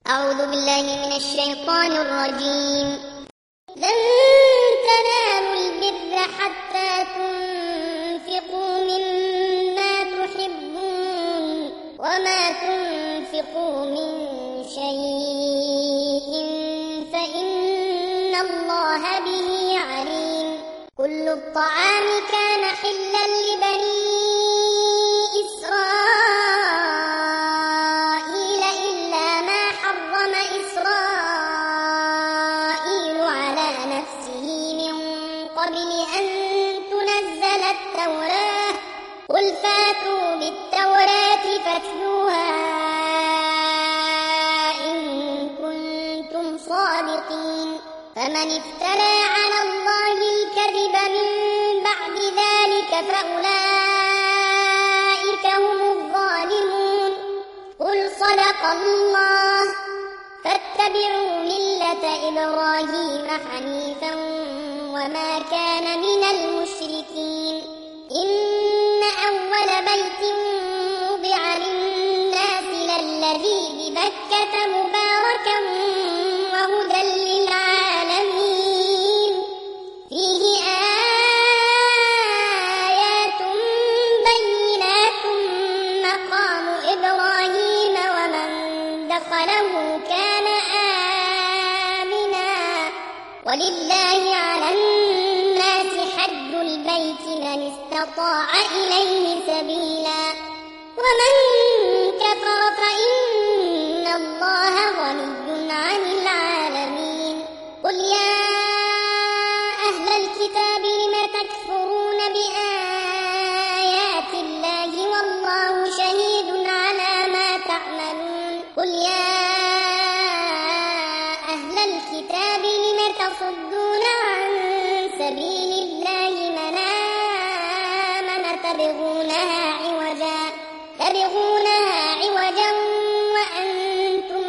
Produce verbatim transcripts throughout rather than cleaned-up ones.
أعوذ بالله من الشيطان الرجيم. لن تنالوا البر حتى تنفقوا مما تحبون وما تنفقوا من شيء فإن الله به عليم. كل الطعام كان حلا لبني إسرائيل إلا ما حرم إسرائيل على نفسه من قبل أن تنزل التوراة. قل فاتوا بالتوراة فاتلوها إن كنتم صادقين. فمن افترى على الله الكذب من بعد ذلك فأولئك هم الظالمون. قل صدق الله فاتبعوا ملة إبراهيم حنيفا وما كان من المشركين. إن أول بيت وضع للناس للذي ببكة مباركا وهدى للعالمين. فيه آيات بينات مقام إبراهيم ومن دخله كان آمنا. ولله على الناس حج البيت من استطاع إليه سبيلا ومن كفر فإن الله غني عن العالمين. قل يا أهل الكتاب لم تكفرون بآيات الله والله شهيد على ما تعملون. قل يا أهل الكتاب لم تصدون عن سبيل الله من آمن تبغونها عوجا تبغونها عوجا وأنتم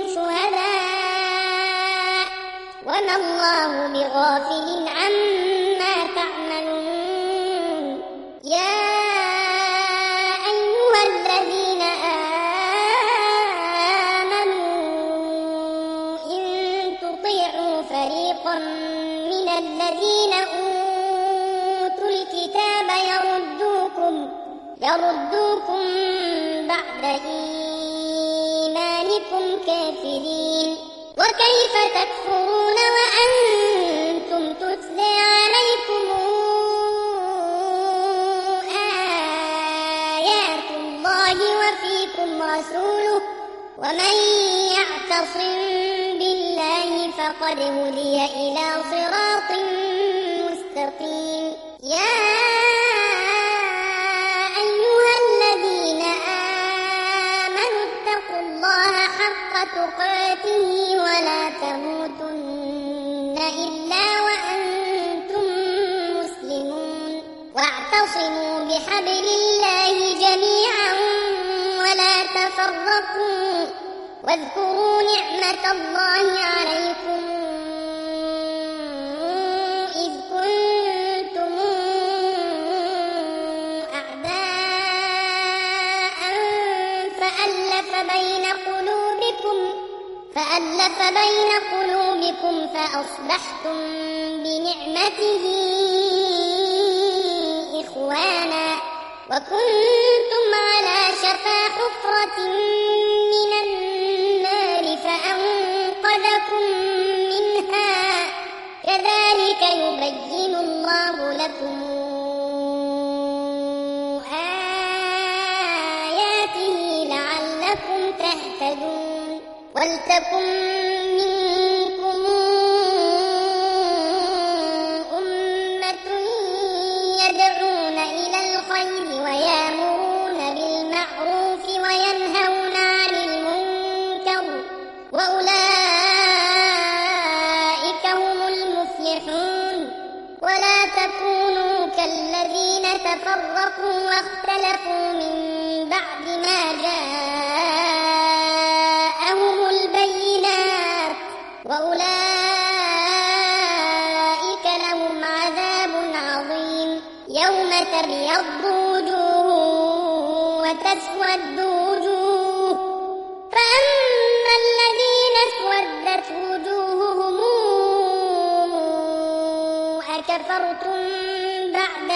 شهداء وما الله بغافل عما تعملون. يا أيها الذين آمنوا إن تطيعوا فريقا من الذين أوتوا الكتاب يردوكم يردوكم بعد إيمانكم كافرين. وكيف تكفرون وأنتم تتلى عليكم آيات الله وفيكم رسوله ومن يعتصم بالله فقد هدي إلى صراط مستقيم. يا أيها الذين آمنوا اتقوا الله حق تقاته ولا تموتن إلا وأنتم مسلمون. واعتصموا بحبل الله جميعا ولا تفرقوا واذكروا نعمة الله عليكم إذ كنتم أعداء فألف بين قلوبكم فألف بين قلوبكم فأصبحتم بنعمته إخوانا وكنتم على شفا حفرة من النار فأنقذكم منها. كذلك يبين الله لكم آياته لعلكم تهتدون. ولتكن منكم أمة يدعون إلى الخير ويأمرون بالمعروف وينهون عن المنكر وأولئك هم المفلحون. ولا تكونوا كالذين تفرقوا واختلفوا من بعد ما جاءهم البينات وأولئك لهم عذاب عظيم. يوم تبيض وجوه وتسود وجوه فأما الذين أكفرتم بعد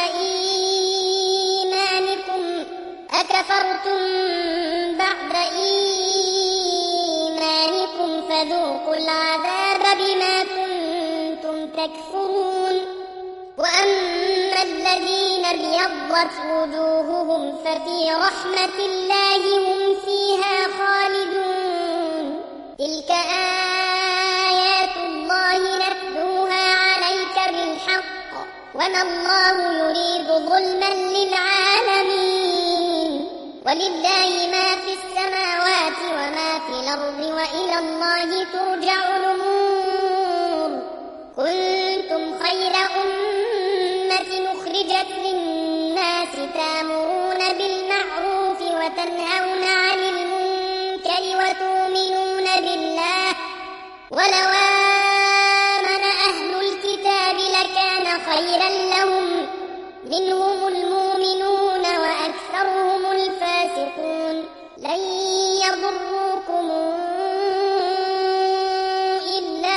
إيمانكم أكفرتم بعد إيمانكم فذوقوا العذاب بما كنتم تكفرون وأما الذين ابيضت وجوههم ففي رحمة الله هم فيها خالدون تلك آيات الله نتلوها عليك بالحق وما الله يريد ظلما للعالمين ولله ما في السماوات وما في الأرض وإلى الله ترجع الأمور كنتم خير أمة أخرجت للناس تأمرون بالمعروف وتنهون عن المنكر وتؤمنون بالله ولو آمن أهل الكتاب لكان خيرا لهم منهم المؤمنون وأكثرهم الفاسقون لن يضروكم إلا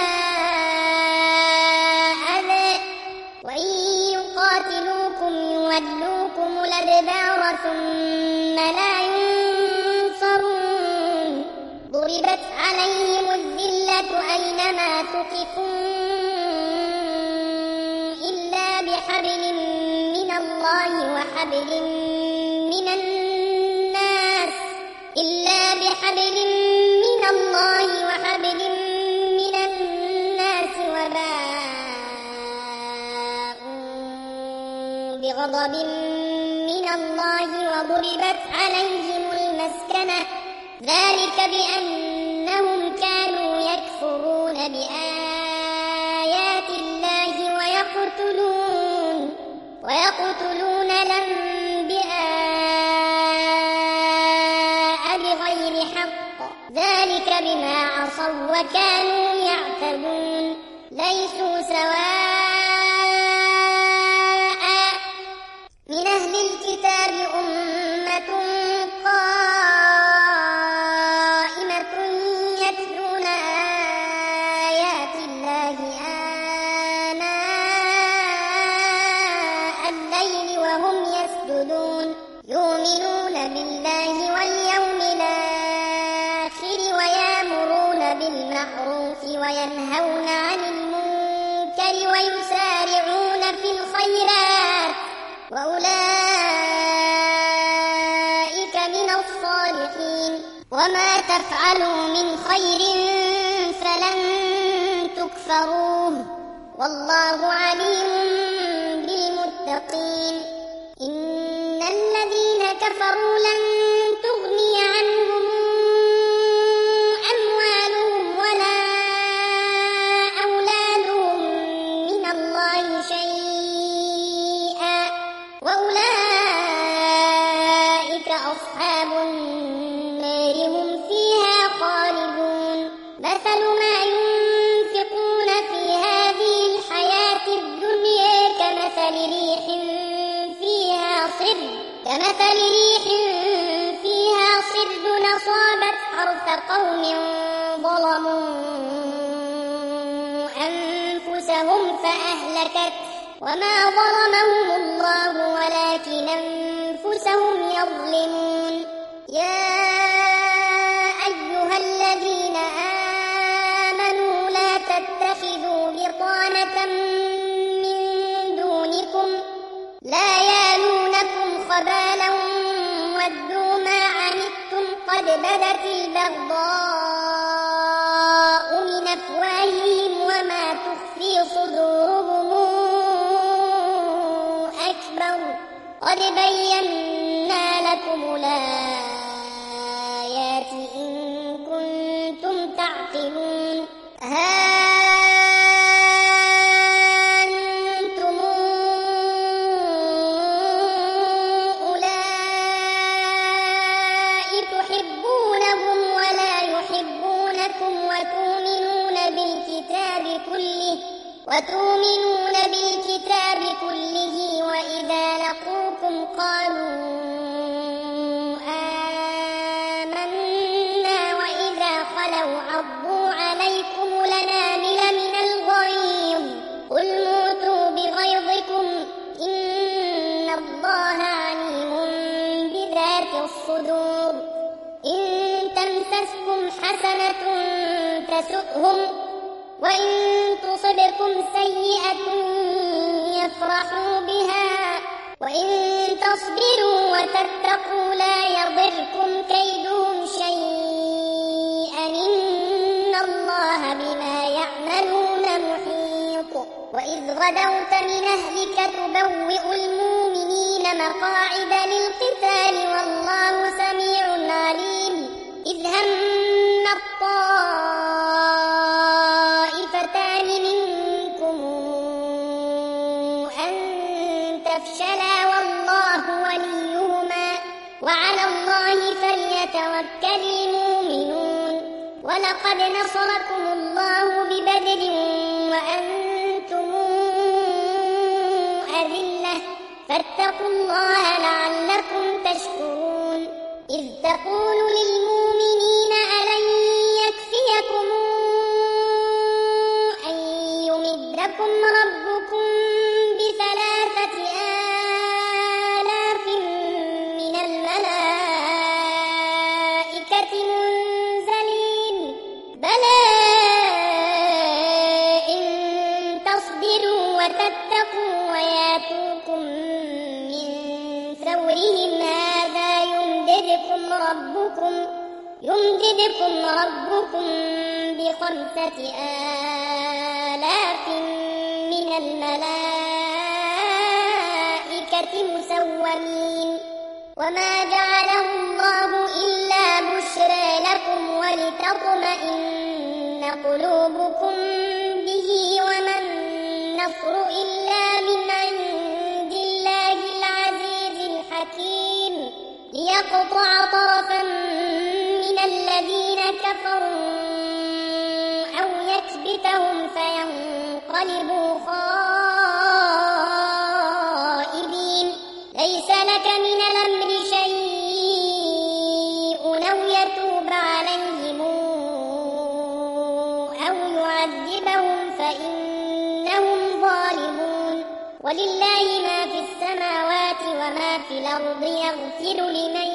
أذى وإن يقاتلوكم يولوكم الأدبار ثم لا ينصرون ضربت عليهم الذلة أينما ثقفوا إلا بحبل من الله وحبل من الناس إلا بحبل من الله وحبل من الناس وباءوا بغضب من الله وضربت عليهم المسكنة ذلك بأنهم كانوا يكفرون بآيات الله ويقتلون ويقتلون الأنبياء بغير حق ذلك بما عصوا وكانوا يعتدون ليسوا سواء من أهل الكتاب أمة قائمة يتلون آيات الله آناء الليل وهم يسجدون يؤمنون بالله واليوم الآخر ويأمرون بالمعروف وينهون عن المنكر ويسارعون في الخيرات وأولئك من الصالحين وما تفعلوا من خير فلن تكفروه والله عليم بالمتقين إن الذين كفروا لن تغني عنهم أموالهم ولا أولادهم من الله شيئا وأولئك أصحاب النار هم فيها خالدون مثل ما ينفقون في هذه الحياة الدنيا كمثل ريح فيها صر كمثل ريح فيها صر أصابت حرث قوم ظلموا أنفسهم فأهلكت وما ظلمهم الله ولكن أنفسهم يظلمون يا أيها الذين آمنوا لا تتخذوا بطانة من دونكم لا يالونكم خبالا ودوا ما عنتم قد بدت البغضاء من أفواههم وما تخفي صدورهم أكبر قد بينا لكم الآيات إن كنتم تعقلون ها أنتم أولئك تحبونهم ولا يحبونكم وتؤمنون بالكتاب كله وتؤمنون بالكتاب كله وإذا لقوكم قالوا آمنا وإذا خلوا عضوا عليكم الأنامل من الغيظ قل موتوا بغيظكم تسؤهم وإن تصبكم سيئة يفرحوا بها وإن تصبروا وتتقوا لا يضركم كيدهم شيئا إن الله بما يعملون محيط وإذ غدوت من أهلك تبوئ المؤمنين مقاعد للقتال والله سميع عليم إذ هم الطائفتان منكم أن تفشلا والله وليهما وعلى الله فليتوكل المؤمنون ولقد نصركم الله ببدر وأنتم أذلة فاتقوا الله لعلكم تشكرون إذ تقول للمؤمنين ألن يكفيكم أن يمدكم ربكم بثلاثة آلاف من الملائكة منزلين بلى إن تصبروا وتتقوا وياتوكم من فورهم هذا يمددكم ربكم يمددكم ربكم بخمسة آلاف من الملائكة مسومين وما جعله الله إلا بشرى لكم ولتطمئن قلوبكم به وما النصر إلا من عند الله العزيز الحكيم ليقطع طرفا من الذين كفروا أو يكبتهم فينقلبوا خائبين ليس لك من الأمر شيء أو يتوب عليهم أو يعذبهم فإنهم ظالمون ولله ما في السماوات وما في الأرض يغفر لمن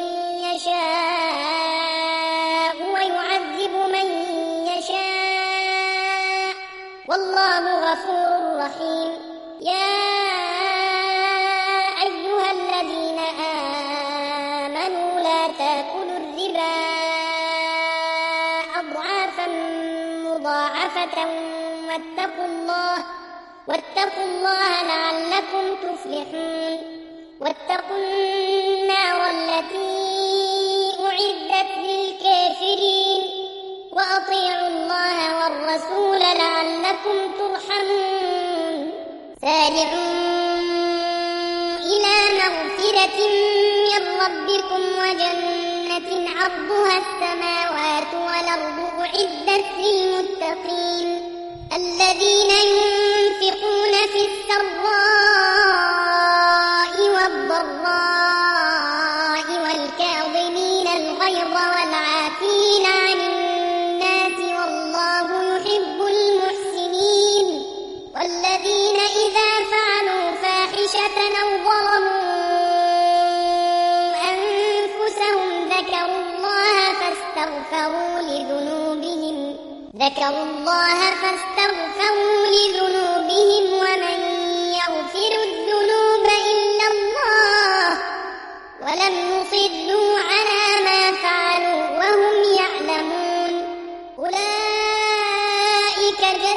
يشاء ويعذب من يشاء والله غفور رحيم يا أيها الذين آمنوا لا تأكلوا الربا أضعافا مضاعفة واتقوا الله واتقوا الله لعلكم تفلحون واتقوا النار التي أعدت للكافرين وأطيعوا الله والرسول لعلكم ترحمون سارعوا إلى مغفرة من ربكم وجنة عرضها السماوات والأرض أعدت للمتقين الذين ينفقون في السراء والضراء والكاظمين الغيظ والعافين عن الناس والله يحب المحسنين والذين إذا فعلوا فاحشة أو ظلموا أنفسهم ذكروا الله فاستغفروا لذنوبهم ذكروا الله فاستغفروا لذنوبهم ومن يغفر الذنوب إلا الله ولم يصروا على ما فعلوا وهم يعلمون أولئك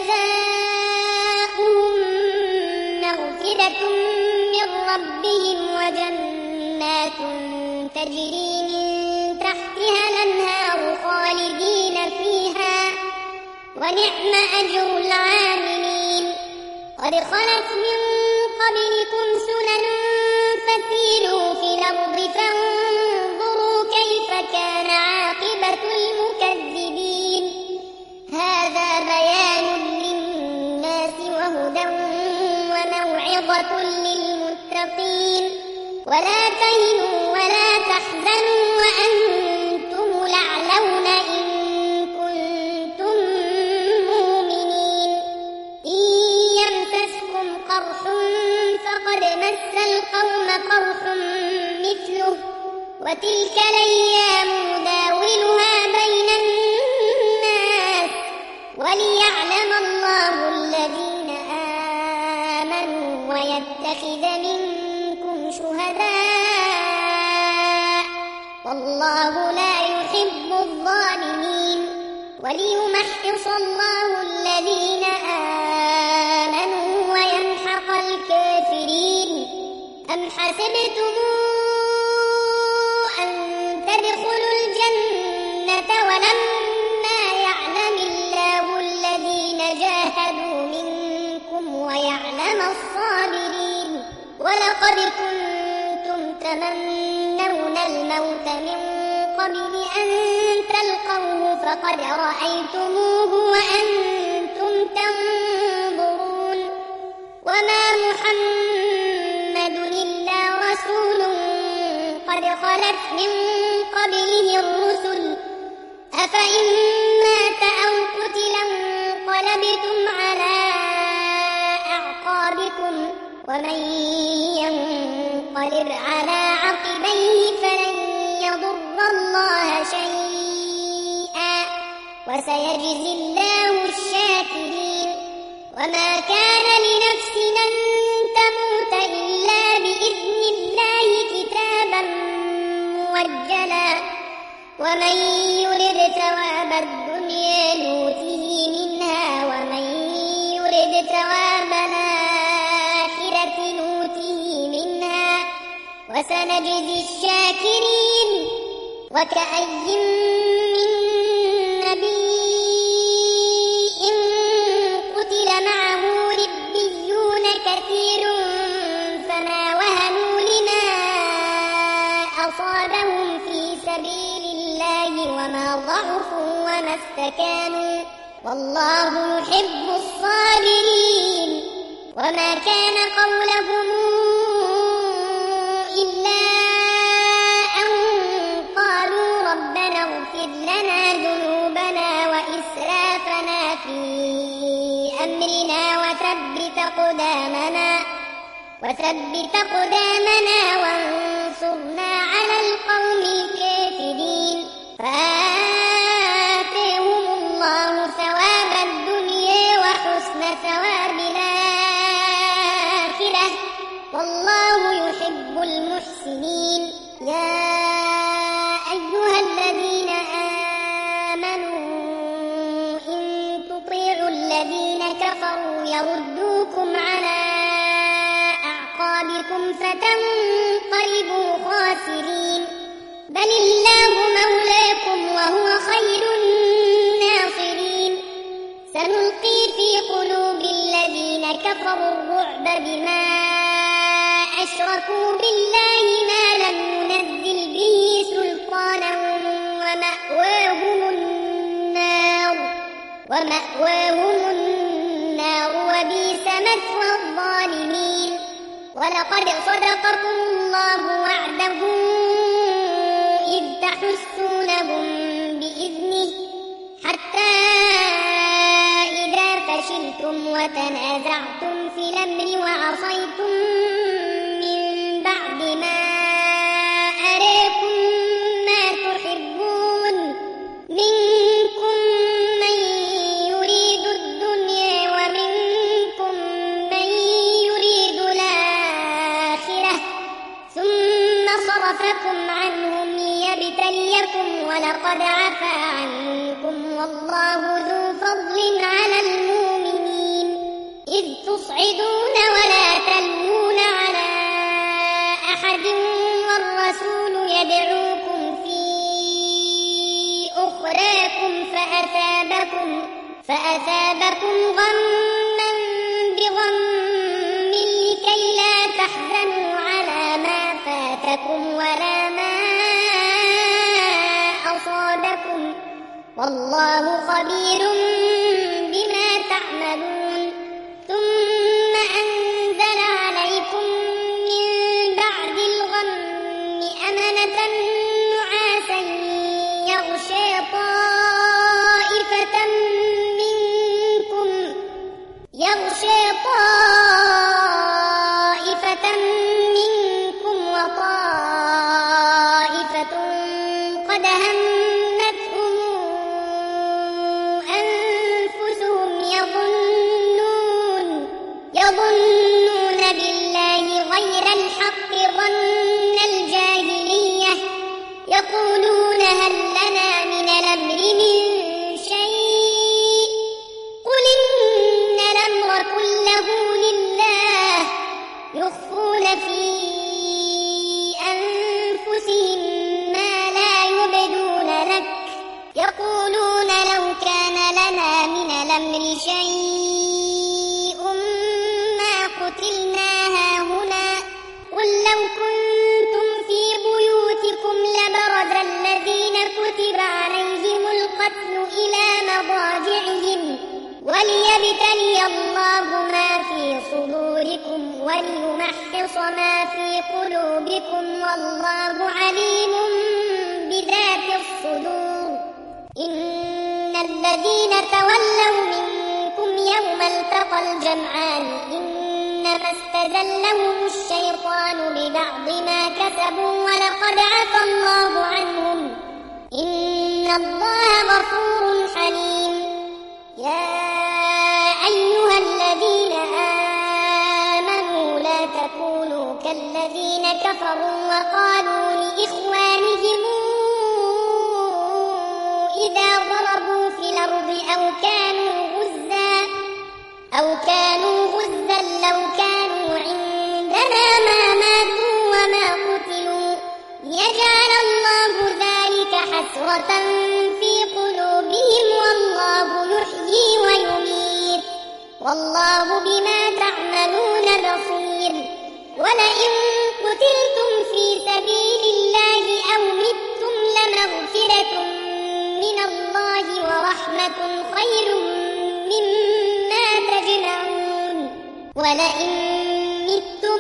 جزاؤهم مغفرة من ربهم وجنات تجري من تحتها الأنهار خالدين فيها ونعم أجر العاملين قد خلت من قبلكم سنن فسيروا في الأرض فانظروا كيف كان عاقبة المكذبين هذا بيان للناس وهدى وموعظة للمتقين ولا تهنوا ولا تحزنوا وأنتم الأعلون إن كنتم مؤمنين إن يمسسكم قرح فقد مس القوم قرح مثله وتلك الأيام نداولها بين الناس وليعلم الله الذين آمنوا ويتخذ منكم شهداء والله لا يحب الظالمين وليمحص الله الذين آمنوا ويمحق الكافرين أم حسبتم أن تدخلوا الجنة ولما يعلم الله الذين جاهدوا منكم ويعلم الصابرين ولقد كنتم تمنون الموت من قبل أن تلقوه فقد رأيتموه وأنتم تنظرون وما محمد إلا رسول قد خلت من قبله الرسل أفإن مات أو قتل انقلبتم على أعقابكم ومن ينقلب على عقبيه فلن يضر الله شيئا وسيجزي الله الشاكرين وما كان لنفس أن تموت إلا بإذن الله كتابا موجلا ومن يرد ثواب الدنيا نؤته منها ومن يرد ثواب الآخرة نؤته منها وسنجزي الشاكرين وكأي من نبي قتل معه ربيون كثير فما وهنوا لما أصابهم في سبيل الله وما ضعفوا وما استكانوا والله يحب الصابرين وما كان قولهم إلا أن قالوا ربنا اغفر لنا ذنوبنا وإسرافنا في أمرنا وثبت أقدامنا وثبت أقدامنا وانصرنا على القوم الكافرين فآتاهم الله ثواب الدنيا وحسن ثواب الآخرة والله يحب المحسنين يا أيها الذين آمنوا إن تطيعوا الذين كفروا يردوكم على أعقابكم فتنقلبوا خاسرين بل الله مولاكم وهو خير الناصرين سنلقي في قلوب الذين كفروا الرعب بما أشركوا بالله ما لم ينزل به سلطانا ومأواهم النار ومأواهم النار وبئس مثوى الظالمين ولقد صدقكم الله وعده إذ تحسونهم بإذنه حتى إذا فشلتم وتنازعتم في الأمر وعصيتم من بعد ما أراكم ما تحبون منكم من يريد الدنيا ومنكم من يريد الآخرة ثم صرفكم عنهم ليبتليكم ولقد عفا عنكم والله ذو فضل على المؤمنين إذ تصعدون ولا تلوون على أحد والرسول يدعوكم في أخراكم فأثابكم فأثابكم غما بغم لكي لا تحزنوا على ما فاتكم ولا ما أصابكم والله خبير بما تعملون ثم أنزل عليكم من بعد الغم أمنة نعاسا يغشى طائفة منكم يغشى طائفة منكم وطائفة قد همتهم شيء ما قتلنا هاهنا قل لو كنتم في بيوتكم لبرز الذين كتب عليهم القتل إلى مضاجعهم وليبتلي الله ما في صدوركم وليمحص ما في قلوبكم والله عليم بذات الصدور إن الذين تولوا منكم يوم التقى الجمعان إنما استزلهم الشيطان ببعض ما كسبوا ولقد عفى الله عنهم إن الله غفور حليم يا أيها الذين آمنوا لا تكونوا كالذين كفروا وقالوا لإخوانهم إذا ضربوا في الأرض أو كانوا غزا أو كانوا غزا لو كانوا عندنا ما ماتوا وما قتلوا ليجعل الله ذلك حسرة في قلوبهم والله يحيي ويميت والله بما تعملون بصير ولئن قتلتم في سبيل الله أو متم لمغفرة من الله ورحمة خير مما تجمعون ولئن متم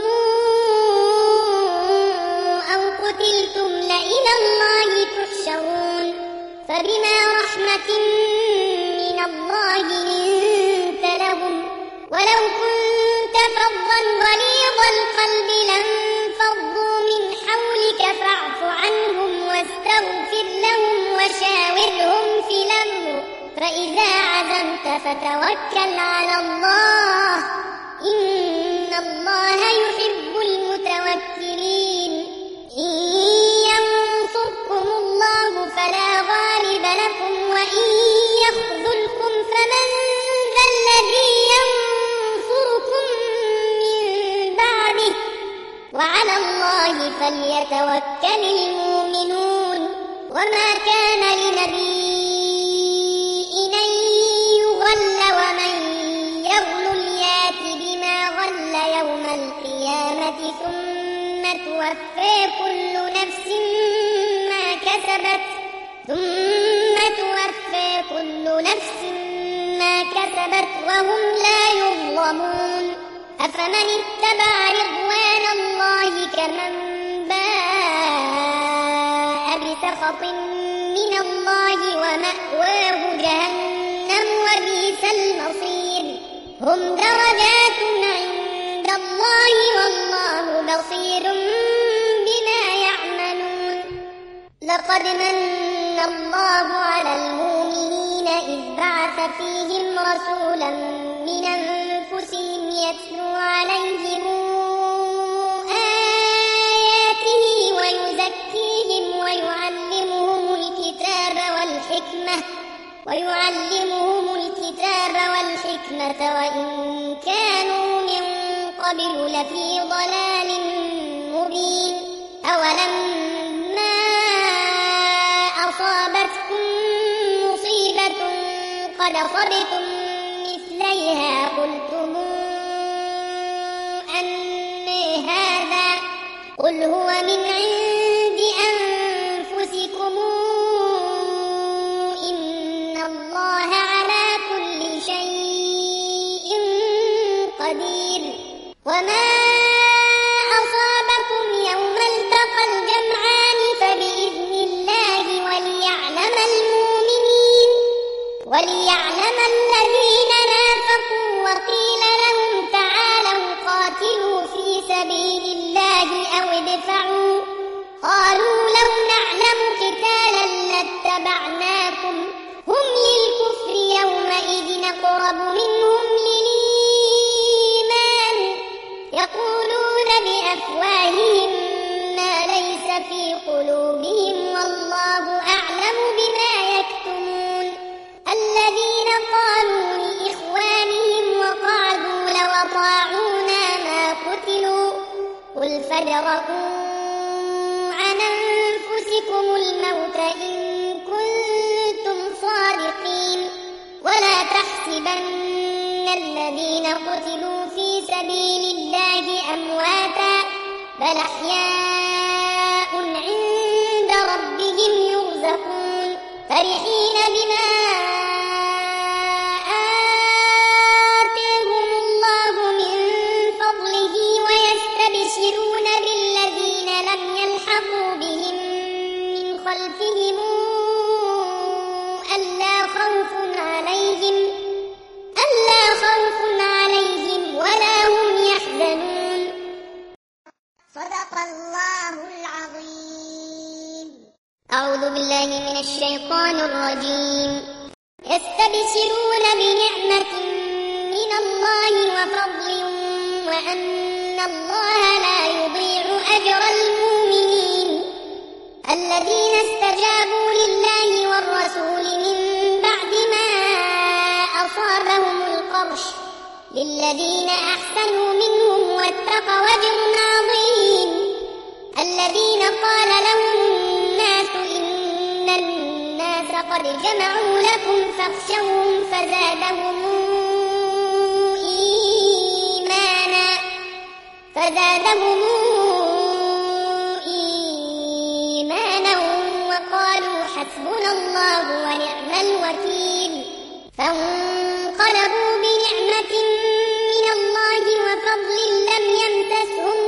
أو قتلتم لإلى الله تحشرون فبما رحمة من الله لنت لهم ولو كنت فظا غليظ القلب لانفضوا من حولك فاعف عنهم واستغفر لهم وشاورهم في الأمر فإذا عزمت فتوكل على الله إن الله يحب المتوكلين إن ينصركم الله فلا غالب لكم وإن يخذلكم فمن ذا الذي ينصركم من بعده وعلى الله فليتوكل المؤمنون وما كان لنبي أن يغل ومن يغل يات بما غل يوم القيامة ثم توفى كل نفس ما كسبت ثم توفى كل نفس ما كسبت وهم لا يظلمون أفمن اتبع رضوان الله كمن باء بسخط من الله ومأواه جهنم وبئس المصير هم درجات عند الله والله بصير بما يعملون لقد من الله على المؤمنين إذ بعث فيهم رسولا من أنفسهم يتلو عليهم آياته ويزكيهم ويعلمهم الكتاب والحكمة ويعلمهم الكتاب والحكمة وإن كانوا من قبل لفي ضلال مبين أولما أصابتكم مصيبة قد أصبتم مثليها قلتم أن هذا قل هو من عند أنفسكم إن الله على كل شيء قدير وما أصابكم يوم التقى الجمعان فبإذن الله وليعلم المؤمنين وليعلم الذين نافقوا وقيل لهم تعالوا قاتلوا في سبيل الله أو ادفعوا قالوا لو نعلم قتالا لاتبعناكم هم للكفر يومئذ أقرب منهم للإيمان يقولون بأفواههم ما ليس في قلوبهم والله أعلم بما يكتمون الذين قالوا لإخوانهم وقعدوا لو أطاعونا ما قتلوا قل فادرءوا عن أنفسكم الموت إن كنتم صادقين ولا تحسبوا تحسبن الذين قتلوا في سبيل الله أمواتا بل أحياء عند ربهم يرزقون فرحين بما آتاهم الله من فضله ويستبشرون بالذين لم يلحقوا بهم من خلفهم ألا خوف عليهم ألا خوف عليهم ولا هم يحزنون. صدق الله العظيم. أعوذ بالله من الشيطان الرجيم. يستبشرون بنعمة من الله وفضل وأن الله لا يضيع أجر المؤمنين الذين استجابوا لله والرسول من بعد ما أصابهم القرح للذين أحسنوا منهم واتقوا أجر عظيم. الذين قال لهم الناس إن الناس قد جمعوا لكم فاخشوهم فزادهم إيمانا فزادهم إيمانا وقالوا حسبنا الله ونعم الوكيل. فانقلبوا بنعمة من الله وفضل لم يمسسهم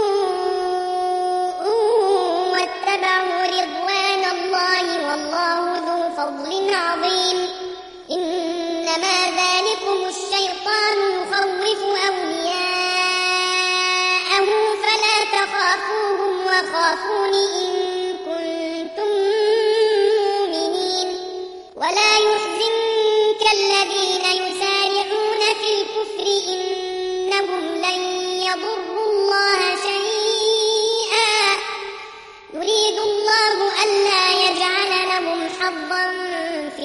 سوء واتبعوا رضوان الله والله ذو فضل عظيم. إنما ذلكم الشيطان يخوف أولياءه فلا تخافوهم وخافون إن كنتم مؤمنين. ولا يحزنك الذين يسارعون في الكفر إنهم لن يضروا الله شيئا يريد الله ألا يجعل لهم حظا في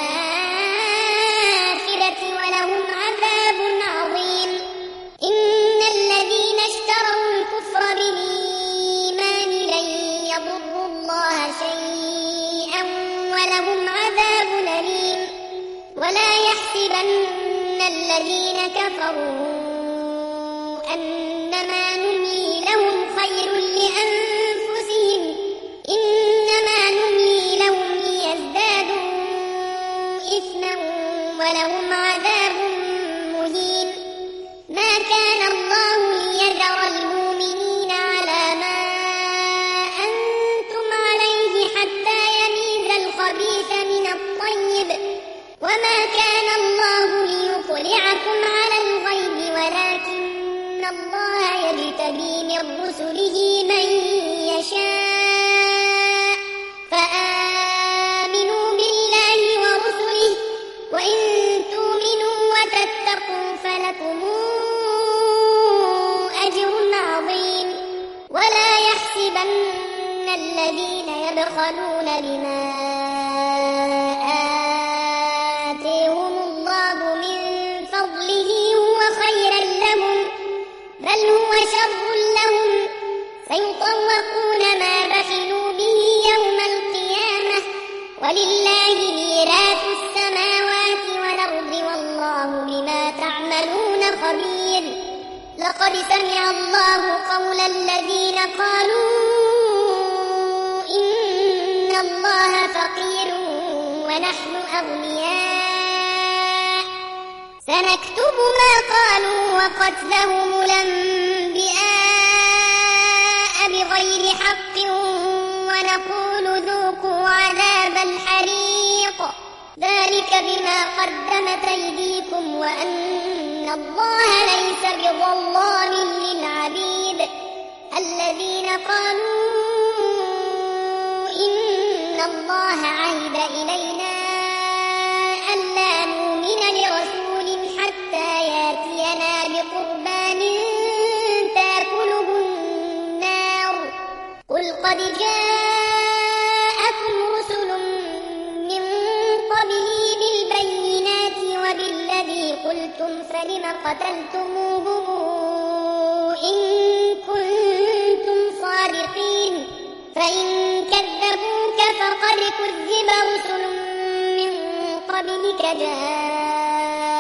الآخرة ولهم عذاب عظيم. إن الذين اشتروا الكفر بالإيمان لن يضروا الله شيئا ولهم عذاب أليم. ولا يحسبن الذين كفروا أنما نملي لهم خير لأنفسهم إنما نملي لهم ليزدادوا إثما ولهم عذاب مهين. ما كان الله ليذر المؤمنين على ما أنتم عليه حتى يميز الخبيث من الطيب وما كان الله ليطلعكم على الغيب ولكن الله يجتبي من رسله من يشاء فآمنوا بالله ورسله وإن تؤمنوا وتتقوا فلكم أجر عظيم. ولا يحسبن الذين يبخلون بما آتيهم الله من فضله هو خيرا لهم بل هو شر لهم سيطوقون ما بخلوا به يوم القيامة ولله ميراث السماوات والأرض والله بما تعملون خبير. لقد سمع الله قول الذين قالوا إن الله فقير ونحن أغنياء سنكتب ما قالوا وقتلهم الأنبياء بغير حق ونقول ذوقوا عذاب الحريق ذلك بما قدمت أيديكم وأن الله ليس بظلام للعبيد. الذين قالوا إن الله عهد إلينا ألا نؤمن لرسول حتى يأتينا بقربان تأكله النار قل قد جاءكم رسل من قبلي بالبينات وبالذي قلتم فلم قتلتموهم إن كنتم صادقين فإن كذبوك فقد كذب رسل من قبلك جاءوا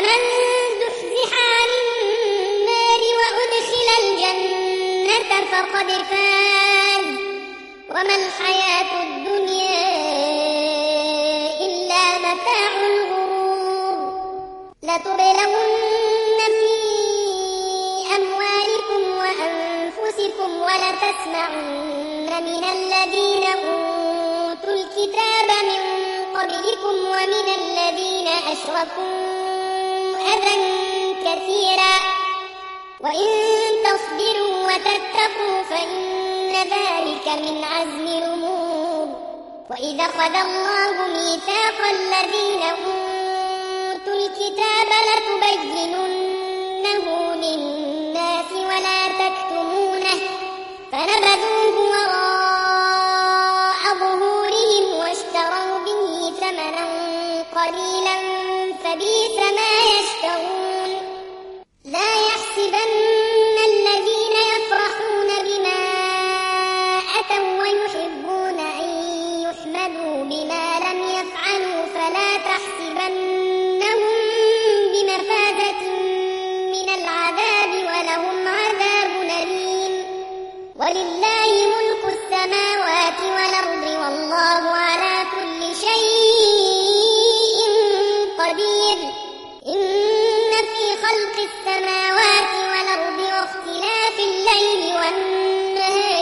فمن زحزح عن النار وأدخل الجنة فقد فاز وما الحياة الدنيا إلا متاع الغرور لتبلون في أموالكم وأنفسكم ولتسمعن من الذين أوتوا الكتاب من قبلكم ومن الذين أشركوا أذى كثيرا وإن تصبروا وتتقوا فإن ذلك من عزم الأمور وإذا أخذ الله ميثاق الذين أوتوا الكتاب لتبيننه للناس ولا تكتمونه فنبذوه وراء ظهورهم واشتروا به ثمنا قليلا فبئس ما يشترون لا يحسبن الذين يفرحون بما أتوا ويحبون أن يحمدوا بما لم يفعلوا فلا تحسبنهم بمفازة من العذاب ولهم عذاب أليم ولله ملك السماوات والأرض والله على كل شيء قدير إن في خلق السماوات والأرض واختلاف الليل والنهار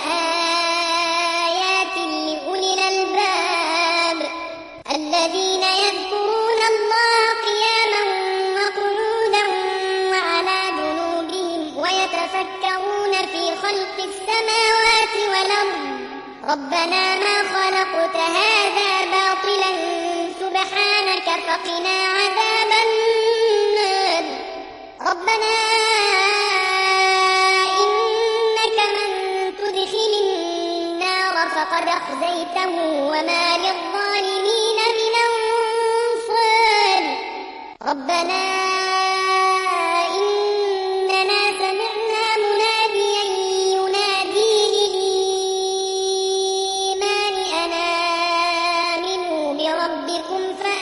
لآيات لأولي الألباب الذين يذكرون الله قياما وقعودا وعلى جنوبهم ويتفكرون في خلق السماوات والأرض ربنا ما خلقت هذا باطلا سبحانك فقنا عذاب النار ربنا إنك من تدخل النار فقد أخزيته وما للظالمين من أنصار ربنا إننا سمعنا مناديا ينادي للإيمان أن آمنوا بربكم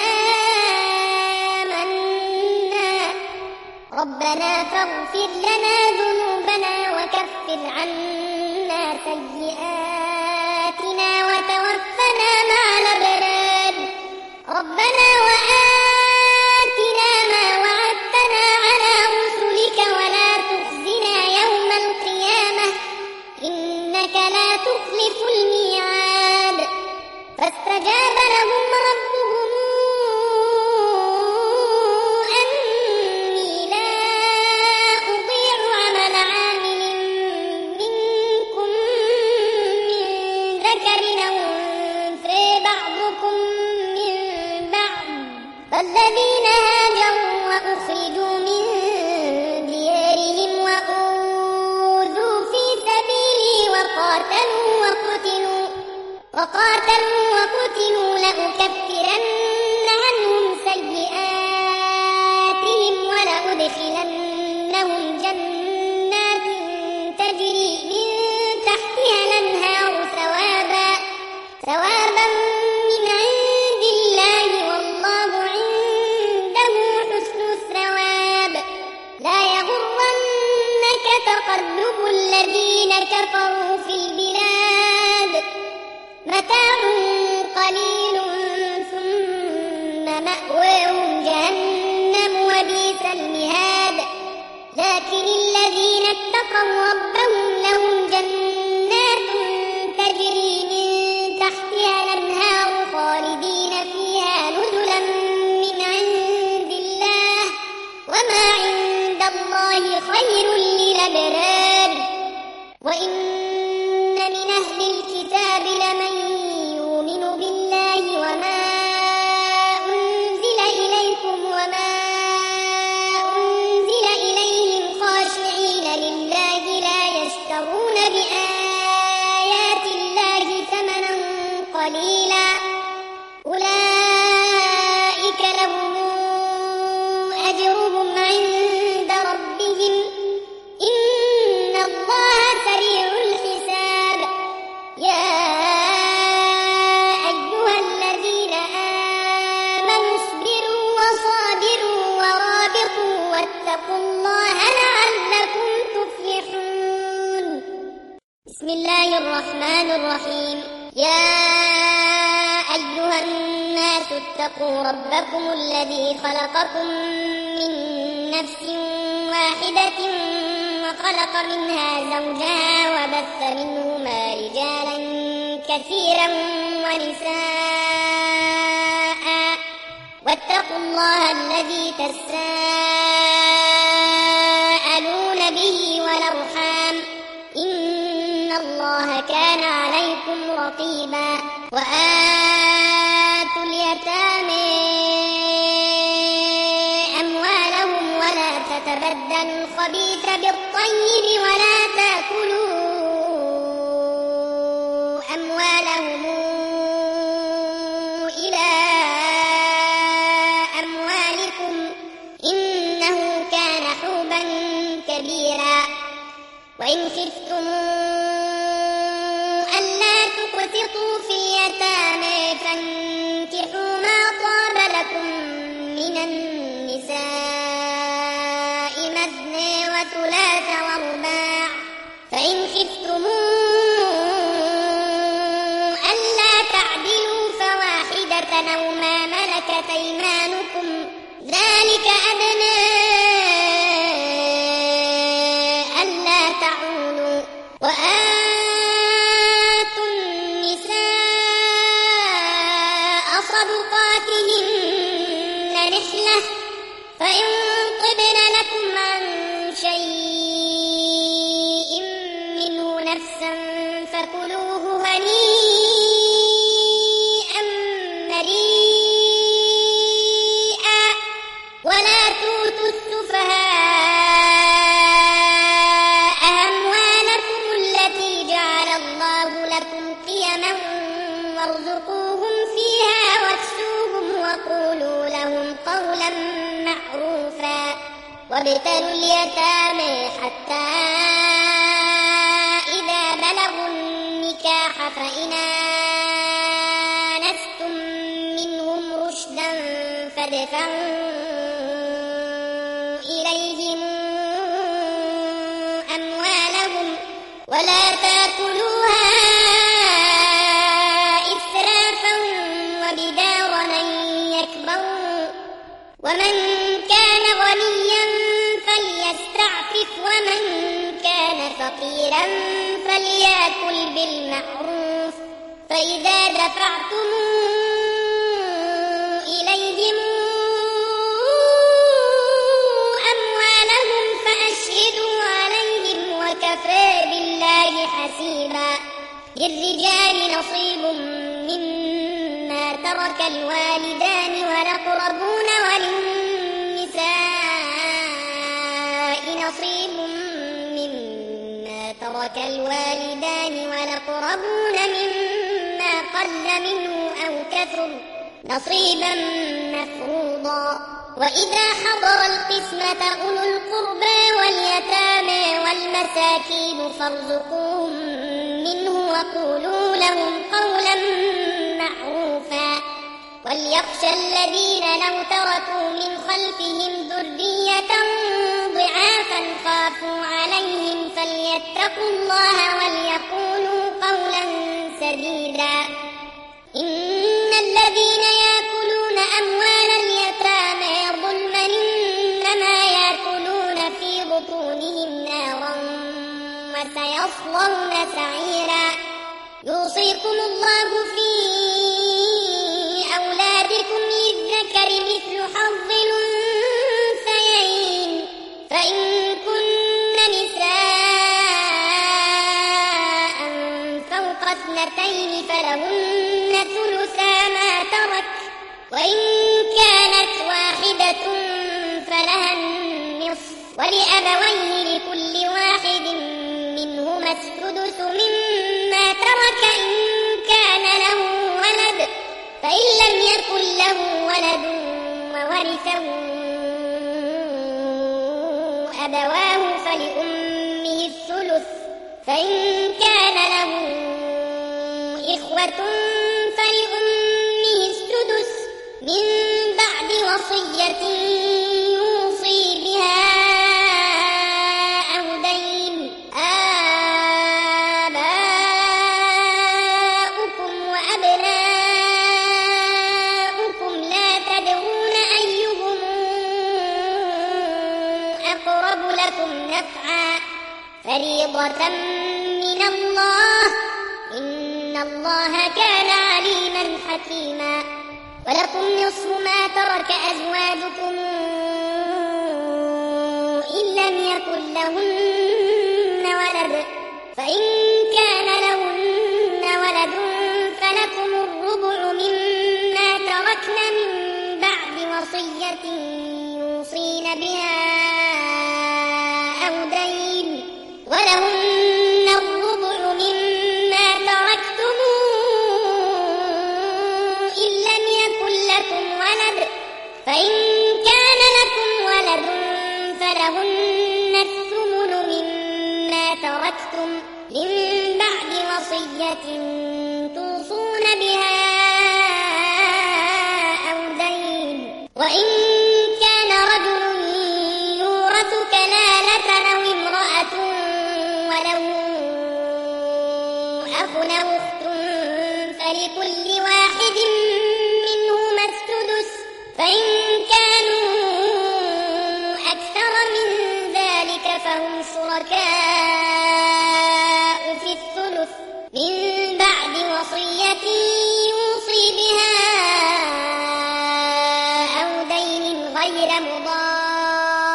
فآمنا ربنا فاغفر لنا ذنوبنا وكفر عنا سيئاتنا وتوفنا مع الأبرار ربنا وآتنا ما وعدتنا على رسلك ولا تخزنا يوم القيامة إنك لا تخلف الميعاد فاستجاب لهم ربهم أني لا أضيع عمل عامل منكم من ذكر أو أنثى بعضكم من بعض فالذين هاجروا وأخرجوا من ديارهم وأوذوا في سبيلي وقاتلوا وقتلوا وقاتلوا وقتلوا لأكفرن عنهم سيئاتهم ولأدخلنهم جنات تجري من تحتها الأنهار ثوابا ثوابا من عند الله والله عنده حسن الثواب لا يغرنك تقلب الذين كفروا في البلاد متاع قليل ثم مأواهم جهنم وبئس المهاد لكن الذين اتقوا ربهم لهم جنات تجري من تحتها الأنهار خالدين فيها نزلا من عند الله وما عند الله خير للأبرار وإن من أهل الكتاب لمن يؤمن بالله وما أنزل إليكم وما أنزل إليهم خاشعين لله لا يشترون واتقوا الله لعلكم تفلحون. بسم الله الرحمن الرحيم. يا أيها الناس اتقوا ربكم الذي خلقكم من نفس واحدة وخلق منها زوجها وبث منهما رجالا كثيرا ونساء، واتقوا الله الذي تساءلون به والأرحام إن الله كان عليكم رقيبا. وآتوا اليتامى أموالهم ولا تتبدلوا الخبيث بالطيب ولا تأكلوا أموالهم إلى أموالكم إنه كان حوبا كبيرا. وإن خفتم ألا تقسطوا في اليتامى فانكحوا ما طاب لكم من النساء مثنى وثلاث ورباع، فإن خفتم ألا تعدلوا فواحدة أو ما ملكت أيمانكم ذلك أدنى ألا تعولوا. وآتوا النساء صدقاتهن نحلة، فإن طبن لكم عن شيء منه نفسا فكلوه هنيئا مريئا. ولا تؤتوا السفهاء أموالكم التي جعل الله لكم قيما وارزقوهم فيها واكسوهم وقولوا لهم قولا معروفا. وابتلوا اليتامى حتى إذا بلغوا النكاح فإن آنستم منهم رشدا فادفعوا إليهم أموالهم ولا تأكلوها إسرافا وبدارا أن يكبروا. ومن كان غنيا فليستعفف ومن كان فقيرا فليأكل بالمعروف. فإذا دفعتم إليهم أموالهم فأشهدوا عليهم وكفى بالله حسيبا. للرجال نصيب مما ترك الوالدان والأقربون وللنساء نصيب مما ترك الوالدان والأقربون مما قل منه أو كثر نصيبا مفروضا. وإذا حضر القسمة أولو القربى واليتامى والمساكين فارزقوهم منه وقولوا لهم قولا معروفا. وليخشى الذين لو تركوا من خلفهم ذرية ضعافا خافوا عليهم فليتقوا الله وليقولوا قولا سديدا. إن الذين يأكلون أموال اليتامى ظلما إنما يأكلون في بطونهم نارا وسيصلون سعيرا. يوصيكم الله في أولادكم للذكر مثل حظ الأنثيين، فإن كن نساء فوق اثنتين فلهن ثلثا ما ترك، وإن كانت واحدة فلها النصف، ولأبويه لكل واحد منهما السدس مما ترك إن كان له ولد، فإن لم يكن له ولد وورثه أبواه فلأمه الثلث، فإن كان له إخوة فلأمه السدس من بعد وصية يوصي بها فريضة من الله إن الله كان عليما حكيما ولكم نصف ما ترك أزواجكم إن لم يكن لهن ولد فإن كان لهن ولد فلكم الربع مما تركن من بعد وصية يوصين بها أو دين ولهن الربع مما تركتم إن لم يكن لكم ولد فإن كان لكم ولد فلهن الثمن مما تركتم من بعد وصية توصون بها أو دين وإن كان رجل يورث كلالة أو امرأة وله أخ أو أخت فلكل واحد منهما السدس فإن كانوا أكثر من ذلك فهم شركاء في الثلث من بعد وصية يوصي بها أو دين غير مضار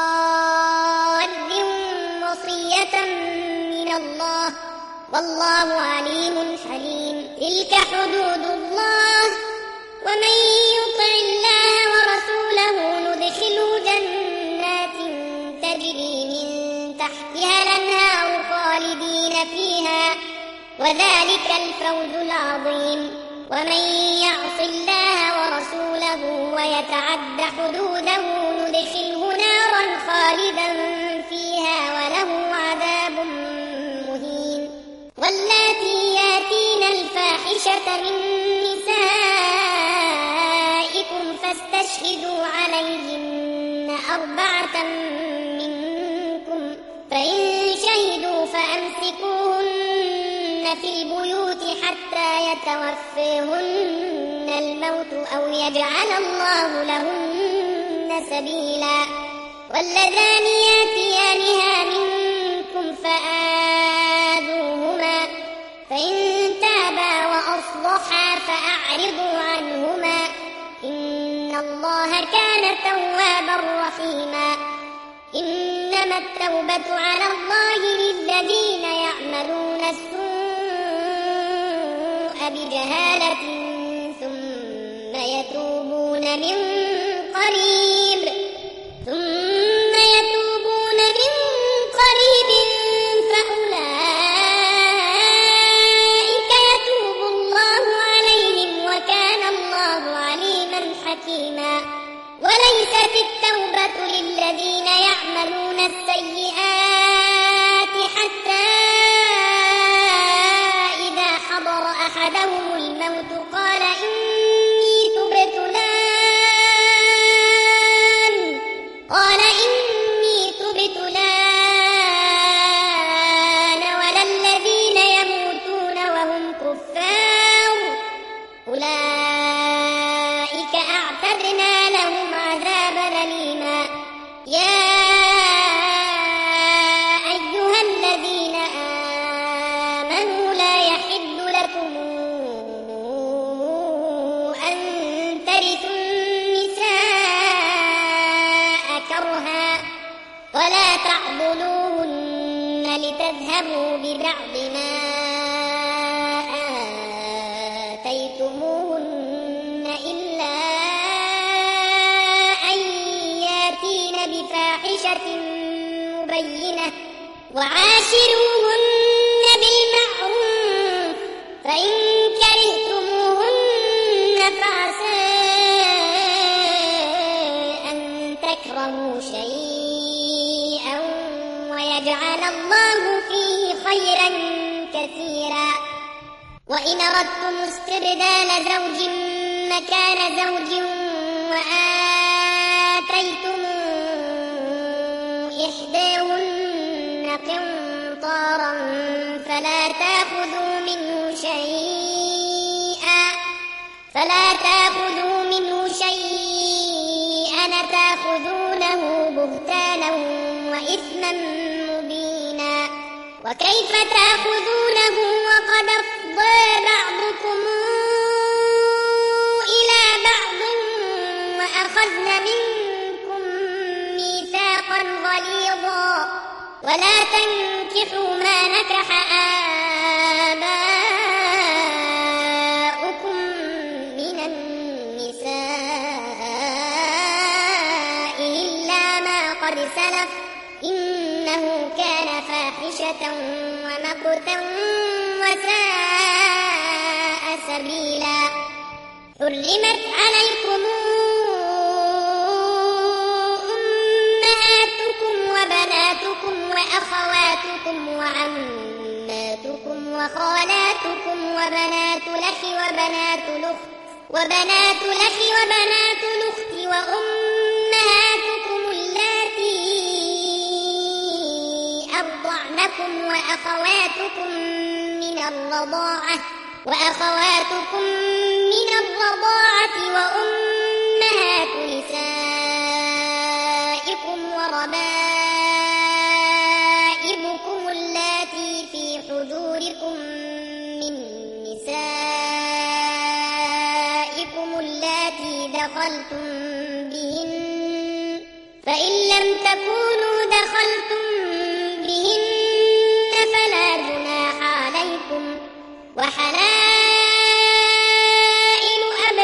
وصية من الله والله عليم حليم تلك حدود الله ومن يطع الله ورسوله ندخله جنات تجري من تحتها الأنهار خالدين فيها وذلك الفوز العظيم ومن يعص الله ورسوله ويتعد حدوده ندخله نارا خالدا فيها وله عذاب مهين واللاتي ياتين الفاحشة من نسائكم فاستشهدوا عليهن أربعة منكم فإن شهدوا فأمسكوهن في البيوت حتى يتوفيهن الموت أو يجعل الله لهن سبيلا واللذان ياتيانها منكم فآذوهما فإن تابا وأصلحا فأعرضوا عنهما إن الله كان توابا رحيما إنما التوبة على الله للذين يعملون السوء بجهالة ثم يتوبون من قريب ثم يتوبون من قريب فأولئك يتوب الله عليهم وكان الله عليما حكيما وليست التوبة للذين يعملون السيئات حتى إذا حضر أحدهم الموت قال إني تبت الآن قال إني تبت الآن ولا الذين يموتون وهم كفار أولئك أعتدنا لهم عذابا أليما يا أيها الذين آمنوا لا يحل لكم أن ترثوا النساء كرها ولا تعضلوهن لتذهبوا ببعض ما آتيتموهن إلا أن ياتين بفاحشة مبينة وعاشروهن بالمعروف فإن كرهتموهن فعسى أن تكرهوا شيئا ويجعل الله فيه خيرا كثيرا وإن أردتم استبدال زوج مكان زوج وآتيتم إحداهن قنطارا فلا تأخذوا منه شيئا فلا تأخذوا منه شيئا تأخذونه بهتانا وإثما مبينا وكيف تأخذونه وقد أفضى بعضكم إلى بعض وأخذن منكم ميثاقا غليظا ولا تنكحوا ما نكح آباؤكم من النساء إلا ما قد سلف إنه كان فاحشة ومقتا وساء سبيلا. حرمت عليكم أمهاتكم وبناتكم وأخواتكم وعماتكم وخالاتكم وبنات الأخ وبنات الأخت وبنات الأخ وبنات الأخت وأمهاتكم اللاتي أرضعنكم وأخواتكم من الرضاعة وأخواتكم من الرضاعة وأمهات نسائكم وربائبكم اللاتي في حجوركم من نسائكم اللاتي دخلتم بهن فإن لم تكونوا دخلتم بهن فلا جناح عليكم وحلائل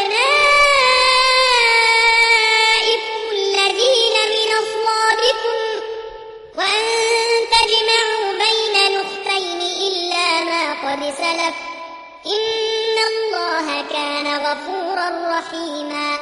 أبنائكم الذين من أصلابكم وأن تجمعوا بين الأختين إلا ما قد سلف إن الله كان غفورا رحيما.